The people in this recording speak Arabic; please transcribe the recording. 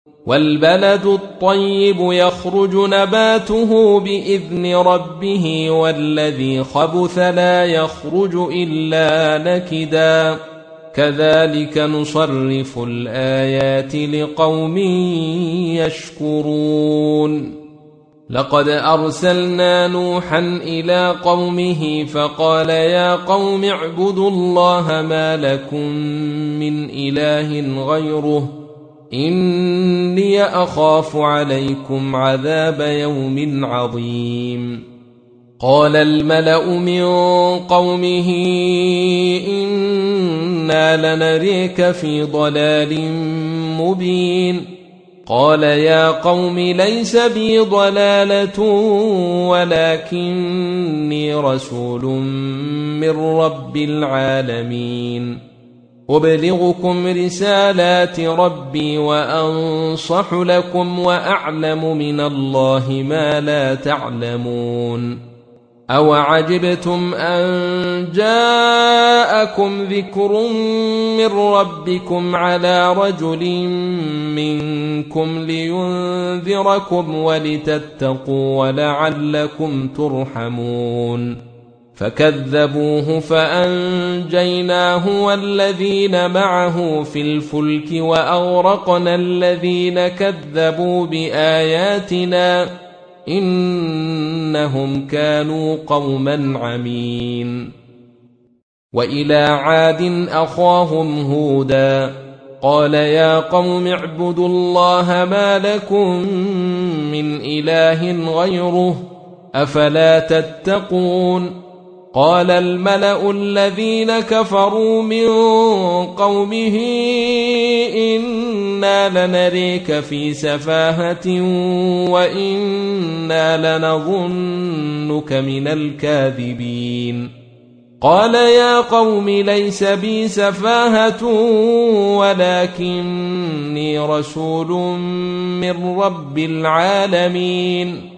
والبلد الطيب يخرج نباته بإذن ربه والذي خبث لا يخرج إلا نكدا كذلك نصرف الآيات لقوم يشكرون لقد أرسلنا نوحا إلى قومه فقال يا قوم اعبدوا الله ما لكم من إله غيره إني أخاف عليكم عذاب يوم عظيم قال الملأ من قومه إنا لنريك في ضلال مبين قال يا قوم ليس بي ضلالة ولكني رسول من رب العالمين أبلغكم رسالات ربي وأنصح لكم وأعلم من الله ما لا تعلمون أوعجبتم أن جاءكم ذكر من ربكم على رجل منكم لينذركم ولتتقوا ولعلكم ترحمون فكذبوه فأنجيناه والذين معه في الفلك وأغرقنا الذين كذبوا بآياتنا إنهم كانوا قوما عمين وإلى عاد أخاهم هودا قال يا قوم اعبدوا الله ما لكم من إله غيره أفلا تتقون قال الملأ الذين كفروا من قومه إنا لنريك في سفاهة وإنا لنظنك من الكاذبين قال يا قوم ليس بي سفاهة ولكني رسول من رب العالمين